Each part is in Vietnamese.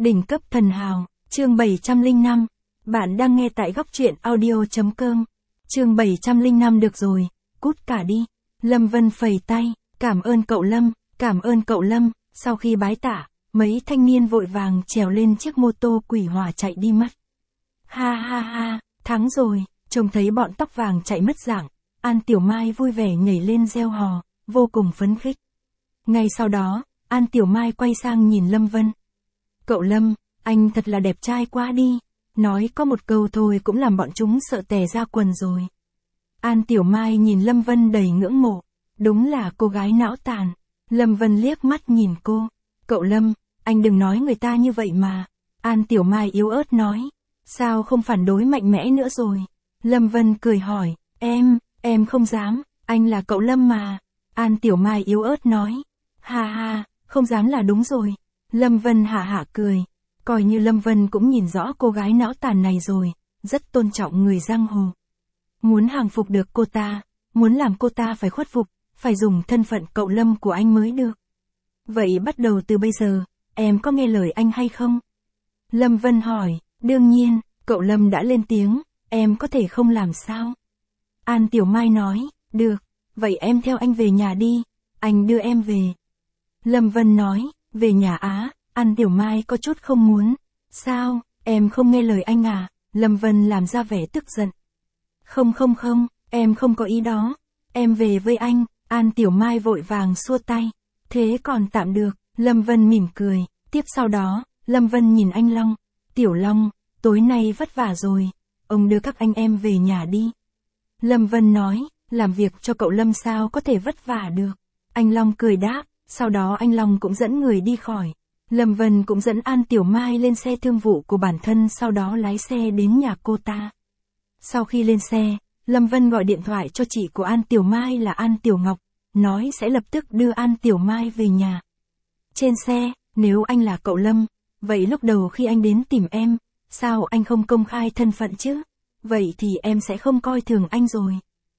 Đỉnh cấp thần hào, chương 705. Bạn đang nghe tại góc truyện audio.com. Chương 705 được rồi, cút cả đi. Lâm Vân phẩy tay, cảm ơn cậu Lâm, cảm ơn cậu Lâm. Sau khi bái tạ, mấy thanh niên vội vàng trèo lên chiếc mô tô quỷ hỏa chạy đi mất. Ha ha ha, thắng rồi, trông thấy bọn tóc vàng chạy mất dạng, An Tiểu Mai vui vẻ nhảy lên reo hò, vô cùng phấn khích. Ngay sau đó, An Tiểu Mai quay sang nhìn Lâm Vân. Cậu Lâm, anh thật là đẹp trai quá đi. Nói có một câu thôi cũng làm bọn chúng sợ tè ra quần rồi. An Tiểu Mai nhìn Lâm Vân đầy ngưỡng mộ. Đúng là cô gái não tàn. Lâm Vân liếc mắt nhìn cô. Cậu Lâm, anh đừng nói người ta như vậy mà. An Tiểu Mai yếu ớt nói. Sao không phản đối mạnh mẽ nữa rồi? Lâm Vân cười hỏi. Em không dám, anh là cậu Lâm mà. An Tiểu Mai yếu ớt nói. Ha ha, không dám là đúng rồi. Lâm Vân hả hả cười. Coi như Lâm Vân cũng nhìn rõ cô gái não tàn này rồi, rất tôn trọng người giang hồ. Muốn hàng phục được cô ta, muốn làm cô ta phải khuất phục, phải dùng thân phận cậu Lâm của anh mới được. Vậy bắt đầu từ bây giờ, em có nghe lời anh hay không? Lâm Vân hỏi, đương nhiên, cậu Lâm đã lên tiếng, em có thể không làm sao? An Tiểu Mai nói, được, vậy em theo anh về nhà đi, anh đưa em về. Lâm Vân nói, về nhà á? An Tiểu Mai có chút không muốn. Sao, em không nghe lời anh à? Lâm Vân làm ra vẻ tức giận. Không, em không có ý đó. Em về với anh. An Tiểu Mai vội vàng xua tay. Thế còn tạm được. Lâm Vân mỉm cười. Tiếp sau đó, Lâm Vân nhìn anh Long. Tiểu Long, tối nay vất vả rồi. Ông đưa các anh em về nhà đi. Lâm Vân nói, làm việc cho cậu Lâm sao có thể vất vả được. Anh Long cười đáp. Sau đó anh Long cũng dẫn người đi khỏi. Lâm Vân cũng dẫn An Tiểu Mai lên xe thương vụ của bản thân, sau đó lái xe đến nhà cô ta. Sau khi lên xe, Lâm Vân gọi điện thoại cho chị của An Tiểu Mai là An Tiểu Ngọc, nói sẽ lập tức đưa An Tiểu Mai về nhà. Trên xe, nếu anh là cậu Lâm, vậy lúc đầu khi anh đến tìm em, sao anh không công khai thân phận chứ? Vậy thì em sẽ không coi thường anh rồi.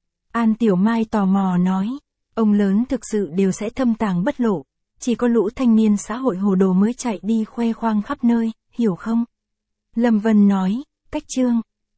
An Tiểu Mai tò mò nói, ông lớn thực sự đều sẽ thâm tàng bất lộ. Chỉ có lũ thanh niên xã hội hồ đồ mới chạy đi khoe khoang khắp nơi, hiểu không? Lâm Vân nói, cách chương.